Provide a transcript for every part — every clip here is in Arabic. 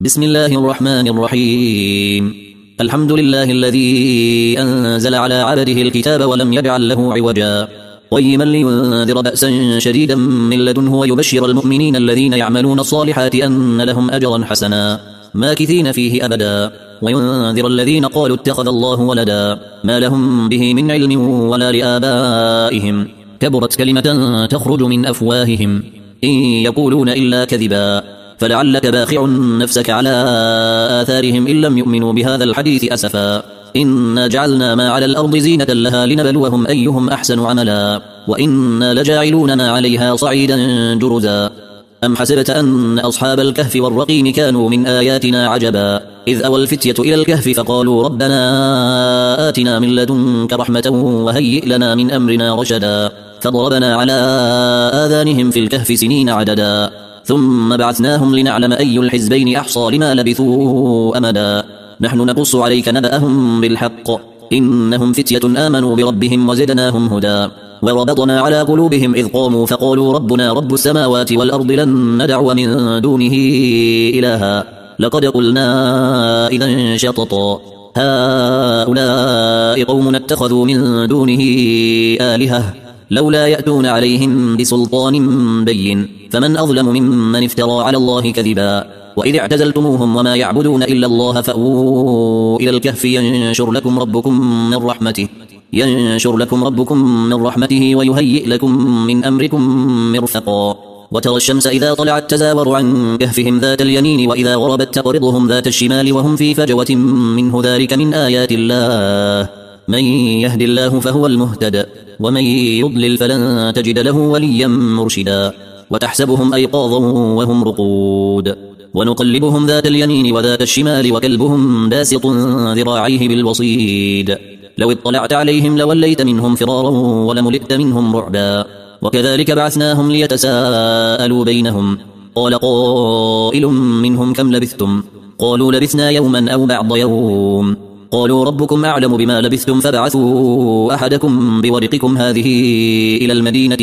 بسم الله الرحمن الرحيم. الحمد لله الذي أنزل على عبده الكتاب ولم يجعل له عوجا قيما لينذر بأسا شديدا من لدنه ويبشر المؤمنين الذين يعملون الصالحات أن لهم أجرا حسنا ماكثين فيه أبدا وينذر الذين قالوا اتخذ الله ولدا ما لهم به من علم ولا لآبائهم كبرت كلمة تخرج من أفواههم إن يقولون إلا كذبا فلعلك باخع نفسك على آثارهم إن لم يؤمنوا بهذا الحديث أسفا إنا جعلنا ما على الأرض زينة لها لنبلوهم أيهم أحسن عملا وإنا لجاعلون ما عليها صعيدا جرزا أم حسبت أن أصحاب الكهف والرقيم كانوا من آياتنا عجبا إذ أوى الفتية إلى الكهف فقالوا ربنا آتنا من لدنك رحمة وهيئ لنا من أمرنا رشدا فضربنا على آذانهم في الكهف سنين عددا ثم بعثناهم لنعلم أي الحزبين أحصى لما لبثوا أمدا نحن نقص عليك نبأهم بالحق إنهم فتية آمنوا بربهم وزدناهم هدى وربطنا على قلوبهم إذ قاموا فقالوا ربنا رب السماوات والأرض لن ندعو من دونه إلها لقد قلنا إذا شططا هؤلاء قوم اتخذوا من دونه آلهة لولا يأتون عليهم بسلطان بين فمن أظلم ممن افترى على الله كذبا وإذ اعتزلتموهم وما يعبدون إلا الله فأووا إلى الكهف ينشر لكم ربكم من رحمته ويهيئ لكم من أمركم مرفقا وترى الشمس إذا طلعت تزاور عن كهفهم ذات اليمين وإذا غربت تقرضهم ذات الشمال وهم في فجوة منه ذلك من آيات الله من يهد الله فهو المهتد ومن يضلل فلن تجد له وليا مرشدا وتحسبهم أيقاظا وهم رقود ونقلبهم ذات اليمين وذات الشمال وكلبهم باسط ذراعيه بالوصيد لو اطلعت عليهم لوليت منهم فرارا ولملئت منهم رعبا وكذلك بعثناهم ليتساءلوا بينهم قال قائل منهم كم لبثتم قالوا لبثنا يوما أو بعض يوم قالوا ربكم أعلم بما لبثتم فابعثوا أحدكم بورقكم هذه إلى المدينة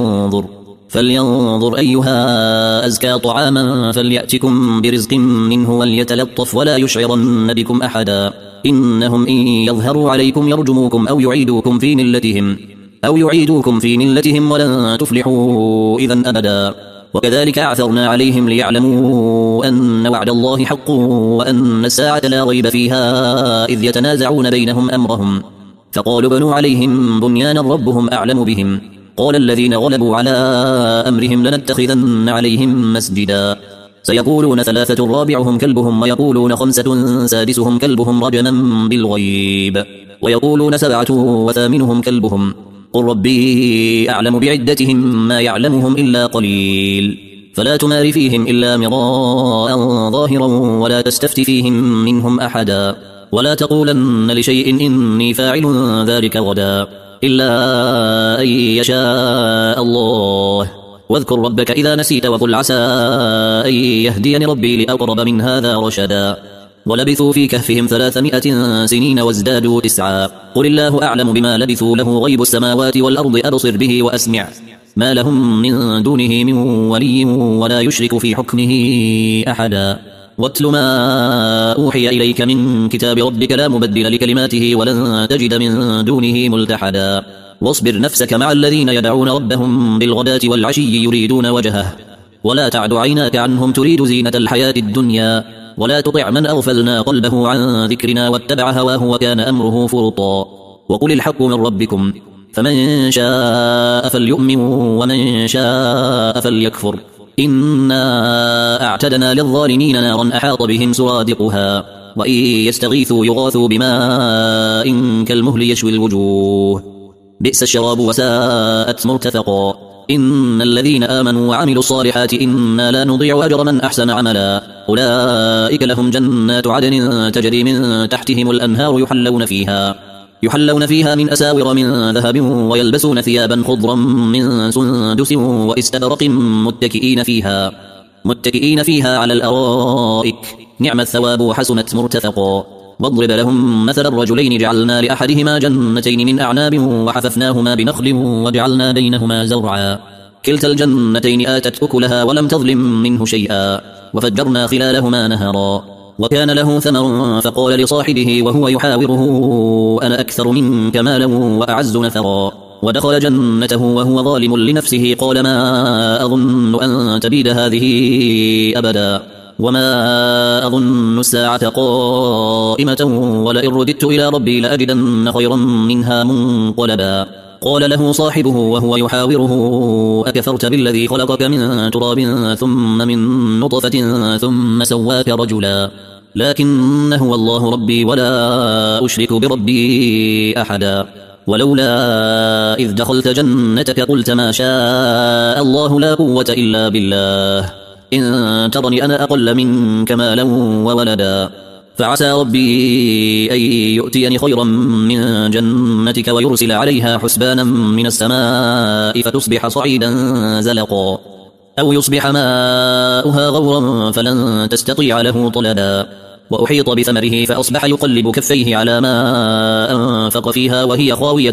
فلينظر أيها أزكى طعاما فليأتكم برزق منه وليتلطف ولا يشعرن بكم أحدا إنهم إن يظهروا عليكم يرجموكم أو يعيدوكم في ملتهم ولن تفلحوا إذا أبدا وكذلك أعثرنا عليهم ليعلموا أن وعد الله حق وأن الساعة لا ريب فيها إذ يتنازعون بينهم أمرهم فقالوا بنوا عليهم بنيانا ربهم أعلم بهم قال الذين غلبوا على أمرهم لنتخذن عليهم مسجدا سيقولون 3 رابعهم كلبهم ويقولون 5 سادسهم كلبهم رجما بالغيب ويقولون 7 وثامنهم كلبهم قل ربي أعلم بعدتهم ما يعلمهم إلا قليل فلا تمار فيهم إلا مراء ظاهرا ولا تستفت فيهم منهم أحدا ولا تقولن لشيء إني فاعل ذلك غدا إلا أن يشاء الله واذكر ربك إذا نسيت وقل عسى أن يهديني ربي لأقرب من هذا رشدا ولبثوا في كهفهم 300 سنين وازدادوا 9 قل الله أعلم بما لبثوا له غيب السماوات والأرض أبصر به وأسمع ما لهم من دونه من ولي ولا يشرك في حكمه أحدا واتل ما أوحي إليك من كتاب ربك لا مبدل لكلماته ولن تجد من دونه ملتحدا واصبر نفسك مع الذين يدعون ربهم بالغداة والعشي يريدون وجهه ولا تعد عيناك عنهم تريد زينة الحياة الدنيا ولا تطع من أغفلنا قلبه عن ذكرنا واتبع هواه وكان أمره فرطا وقل الحق من ربكم فمن شاء فليؤمن ومن شاء فليكفر إنا أعتدنا للظالمين نارا أحاط بهم سرادقها وإن يستغيثوا يغاثوا بماء كالمهل يشوي الوجوه بئس الشراب وساءت مرتفقا إن الذين آمنوا وعملوا الصالحات إنا لا نضيع أجر من أحسن عملا أولئك لهم جنات عدن تجري من تحتهم الأنهار يحلون فيها من أساور من ذهب ويلبسون ثيابا خضرا من سندس وإستبرق متكئين فيها على الأرائك نعم الثواب وحسنت مرتفقا واضرب لهم مثل الرجلين جعلنا لأحدهما جنتين من أعناب وحففناهما بنخل وجعلنا بينهما زرعا كلتا الجنتين آتت أكلها ولم تظلم منه شيئا وفجرنا خلالهما نهرا وكان له ثمر فقال لصاحبه وهو يحاوره أنا أكثر منك مالا وأعز نفرا ودخل جنته وهو ظالم لنفسه قال ما أظن أن تبيد هذه أبدا وما أظن الساعة قائمة ولئن رددت إلى ربي لأجدن خيرا منها منقلبا قال له صاحبه وهو يحاوره أكفرت بالذي خلقك من تراب ثم من نطفة ثم سواك رجلا لكن هو الله ربي ولا أشرك بربي أحدا ولولا إذ دخلت جنتك قلت ما شاء الله لا قوة إلا بالله إن ترني أنا أقل منك مالا وولدا فعسى ربي أن يؤتيني خيرا من جنتك ويرسل عليها حسبانا من السماء فتصبح صعيدا زلقا أو يصبح ماؤها غورا فلن تستطيع له طلبا وأحيط بثمره فأصبح يقلب كفيه على ما أنفق فيها وهي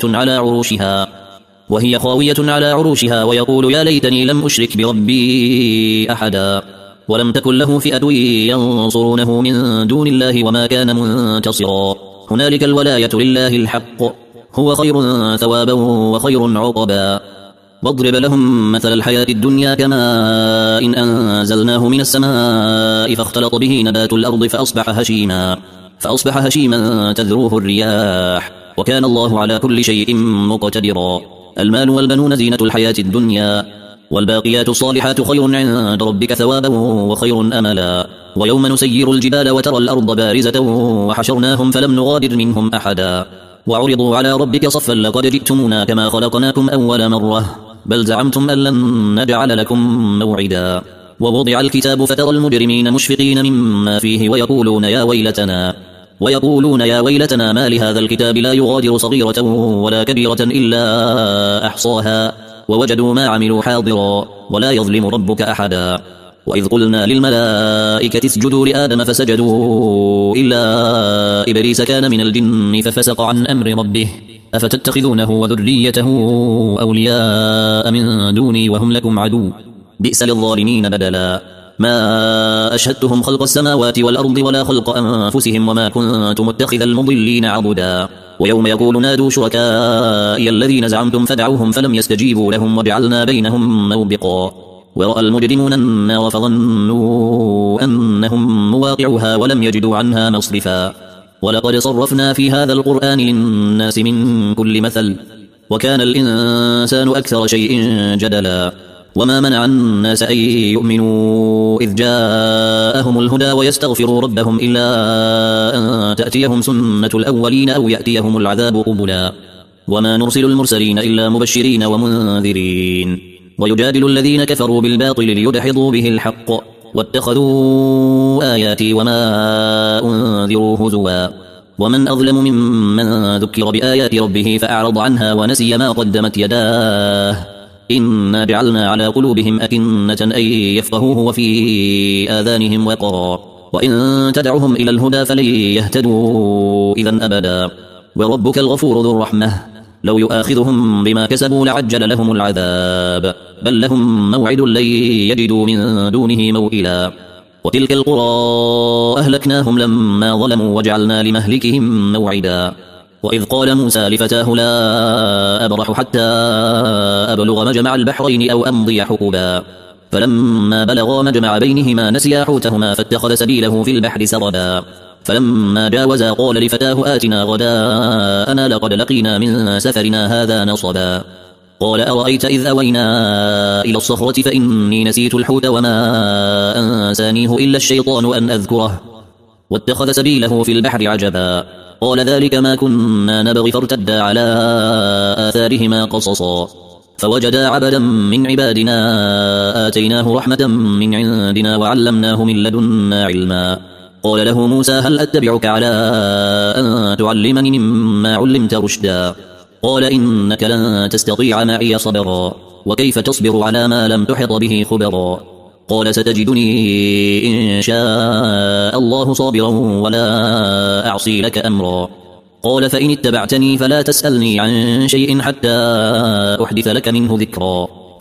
خاوية على عروشها ويقول يا ليتني لم أشرك بربي أحدا ولم تكن له فئة ينصرونه من دون الله وما كان منتصرا هنالك الولاية لله الحق هو خير ثوابا وخير عقبا واضرب لهم مثل الحياة الدنيا كماء إن أنزلناه من السماء فاختلط به نبات الأرض فأصبح هشيما تذروه الرياح وكان الله على كل شيء مقتدرا المال والبنون زينة الحياة الدنيا والباقيات الصالحات خير عند ربك ثوابا وخير أملا ويوم نسير الجبال وترى الأرض بارزة وحشرناهم فلم نغادر منهم أحدا وعرضوا على ربك صفا لقد جئتمونا كما خلقناكم أول مرة بل زعمتم أن لن نجعل لكم موعدا ووضع الكتاب فترى المجرمين مشفقين مما فيه ويقولون يا ويلتنا ما لهذا الكتاب لا يغادر صغيرة ولا كبيرة إلا أحصاها ووجدوا ما عملوا حاضرا ولا يظلم ربك أحدا وإذ قلنا للملائكة اسجدوا لآدم فسجدوا إلا إبليس كان من الجن ففسق عن أمر ربه أفتتخذونه وذريته أولياء من دوني وهم لكم عدو بئس للظالمين بدلا ما أشهدتهم خلق السماوات والأرض ولا خلق أنفسهم وما كنت متخذ المضلين عبدا ويوم يقول نادوا شركائي الذين زعمتم فدعوهم فلم يستجيبوا لهم وجعلنا بينهم موبقا ورأى المجرمون النار فظنوا أنهم مواقعها ولم يجدوا عنها مصرفا ولقد صرفنا في هذا القرآن للناس من كل مثل وكان الإنسان أكثر شيء جدلا وما منع الناس أن يؤمنوا إذ جاءهم الهدى ويستغفروا ربهم إلا أن تأتيهم سنة الأولين أو يأتيهم العذاب قبلا وما نرسل المرسلين إلا مبشرين ومنذرين ويجادل الذين كفروا بالباطل ليدحضوا به الحق واتخذوا آياتي وما أنذروا هزوا ومن أظلم ممن ذكر بآيات ربه فأعرض عنها ونسي ما قدمت يداه إنا جعلنا على قلوبهم أكنة أن يفقهوه وفي آذانهم وقرا وإن تدعهم إلى الهدى فلن يهتدوا إذا أبدا وربك الغفور ذو الرحمة لو يؤاخذهم بما كسبوا لعجل لهم العذاب بل لهم موعد لن يجدوا من دونه موئلا وتلك القرى أهلكناهم لما ظلموا وجعلنا لمهلكهم موعدا وإذ قال موسى لفتاه لا أبرح حتى أبلغ مجمع البحرين أو أمضي حقبا فلما بلغا مجمع بينهما نسيا حوتهما فاتخذ سبيله في البحر سربا فلما جاوزا قال لفتاه آتنا غداءنا لقد لقينا من سفرنا هذا نصبا قال أرأيت إذ أوينا إلى الصخرة فإني نسيت الحوت وما أنسانيه إلا الشيطان أن أذكره واتخذ سبيله في البحر عجبا قال ذلك ما كنا نبغي فارتدا على آثارهما قصصا فوجدا عبدا من عبادنا آتيناه رحمة من عندنا وعلمناه من لدنا علما قال له موسى هل أتبعك على أن تعلمني مما علمت رشدا قال إنك لن تستطيع معي صبرا وكيف تصبر على ما لم تحط به خبرا قال ستجدني إن شاء الله صابرا ولا أعصي لك أمرا قال فإن اتبعتني فلا تسألني عن شيء حتى أحدث لك منه ذكرا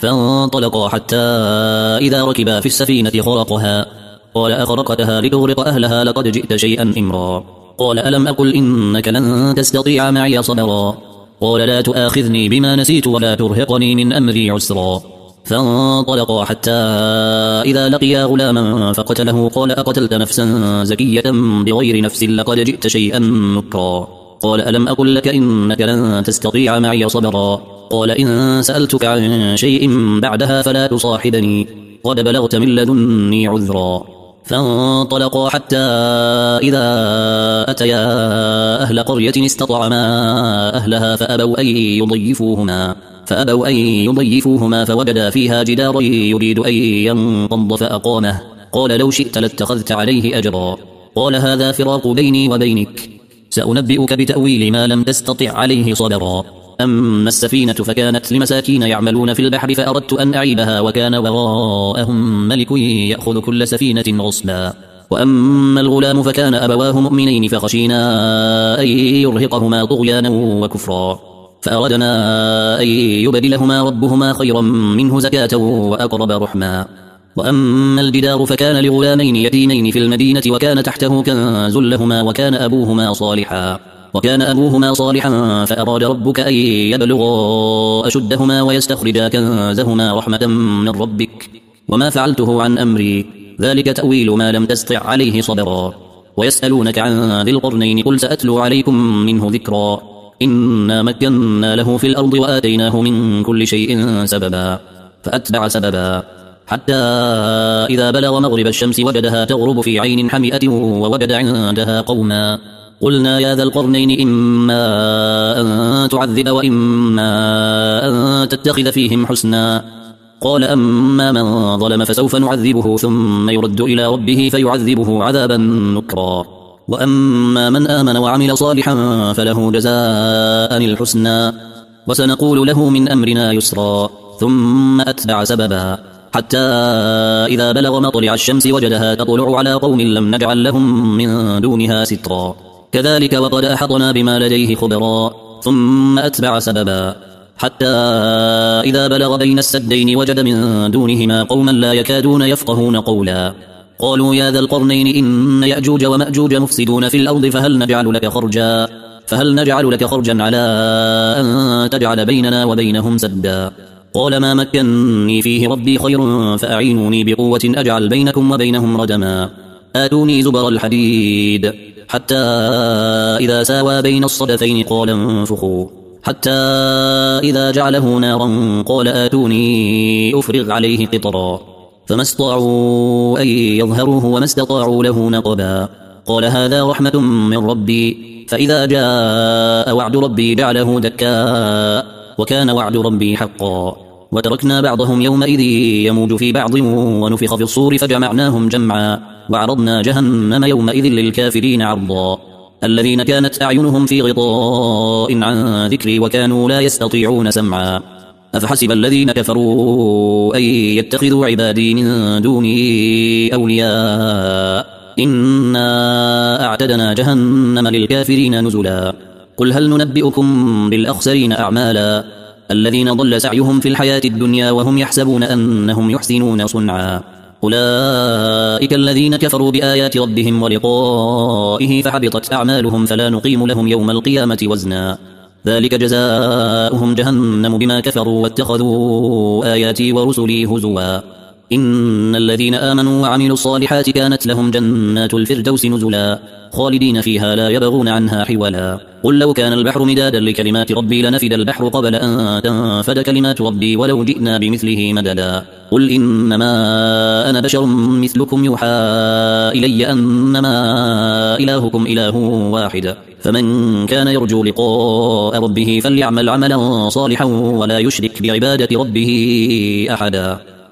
فانطلقا حتى إذا ركبا في السفينة خرقها قال أخرقتها لتغرق أهلها لقد جئت شيئا إمرا قال ألم أقل إنك لن تستطيع معي صبرا قال لا تؤاخذني بما نسيت ولا ترهقني من أمري عسرا فانطلقا حتى إذا لقيا غلاما فقتله قال أقتلت نفسا زكية بغير نفس لقد جئت شيئا نكرا قال ألم أقل لك إنك لن تستطيع معي صبرا قال إن سألتك عن شيء بعدها فلا تصاحبني قد بلغت من لدني عذرا فانطلقا حتى إذا أتيا أهل قرية استطعما أهلها فأبوا أن يضيفوهما فوجدا فيها جدارا يريد أن ينقض فأقامه قال لو شئت لاتخذت عليه أجرا قال هذا فراق بيني وبينك سأنبئك بتأويل ما لم تستطع عليه صبرا أما السفينة فكانت لمساكين يعملون في البحر فأردت أن أعيبها وكان وراءهم ملك يأخذ كل سفينة غصبا وأما الغلام فكان أبواه مؤمنين فخشينا أن يرهقهما طغيانا وكفرا فأردنا أن يبدلهما ربهما خيرا منه زكاة وأقرب رحما وأما الجدار فكان لغلامين يتيمين في المدينة وكان تحته كنز لهما وكان أبوهما صالحا فأراد ربك أن يبلغا أشدهما ويستخرجا كنزهما رحمة من ربك وما فعلته عن أمري ذلك تأويل ما لم تستطع عليه صبرا ويسألونك عن ذي القرنين قل سأتلو عليكم منه ذكرا إنا مكنا له في الأرض وآتيناه من كل شيء سببا فأتبع سببا حتى إذا بلغ مغرب الشمس وجدها تغرب في عين حمئة ووجد عندها قوما قلنا يا ذا القرنين إما أن تعذب وإما أن تتخذ فيهم حسنا قال أما من ظلم فسوف نعذبه ثم يرد إلى ربه فيعذبه عذابا نكرا وأما من آمن وعمل صالحا فله جزاء الحسنى وسنقول له من أمرنا يسرا ثم أتبع سببا حتى إذا بلغ مطلع الشمس وجدها تطلع على قوم لم نجعل لهم من دونها سترا كذلك وقد أحطنا بما لديه خبرا ثم أتبع سببا حتى إذا بلغ بين السدين وجد من دونهما قوما لا يكادون يفقهون قولا قالوا يا ذا القرنين إن يأجوج ومأجوج مفسدون في الأرض فهل نجعل لك خرجا على أن تجعل بيننا وبينهم سدا قال ما مكنني فيه ربي خير فأعينوني بقوة أجعل بينكم وبينهم ردما آتوني زبر الحديد حتى إذا ساوى بين الصدفين قال انفخوا حتى إذا جعله نارا قال آتوني أفرغ عليه قطرا فما استطاعوا أن يظهروه وما استطاعوا له نقبا قال هذا رحمة من ربي فإذا جاء وعد ربي جعله دكا وكان وعد ربي حقا وتركنا بعضهم يومئذ يموج في بعض ونفخ في الصور فجمعناهم جمعا وعرضنا جهنم يومئذ للكافرين عرضا الذين كانت أعينهم في غطاء عن ذكري وكانوا لا يستطيعون سمعا أفحسب الذين كفروا أن يتخذوا عبادي من دوني أولياء إنا أعتدنا جهنم للكافرين نزلا قل هل ننبئكم بالأخسرين أعمالا الذين ضل سعيهم في الحياة الدنيا وهم يحسبون أنهم يحسنون صنعا أولئك الذين كفروا بآيات ربهم ولقائه فحبطت أعمالهم فلا نقيم لهم يوم القيامة وزنا ذلك جزاؤهم جهنم بما كفروا واتخذوا آياتي ورسلي هزوا إن الذين آمنوا وعملوا الصالحات كانت لهم جنات الفردوس نزلا خالدين فيها لا يبغون عنها حولا قل لو كان البحر مدادا لكلمات ربي لنفد البحر قبل أن تنفد كلمات ربي ولو جئنا بمثله مددا قل إنما أنا بشر مثلكم يوحى إلي أنما إلهكم إله واحد فمن كان يرجو لقاء ربه فليعمل عملا صالحا ولا يشرك بعبادة ربه أحدا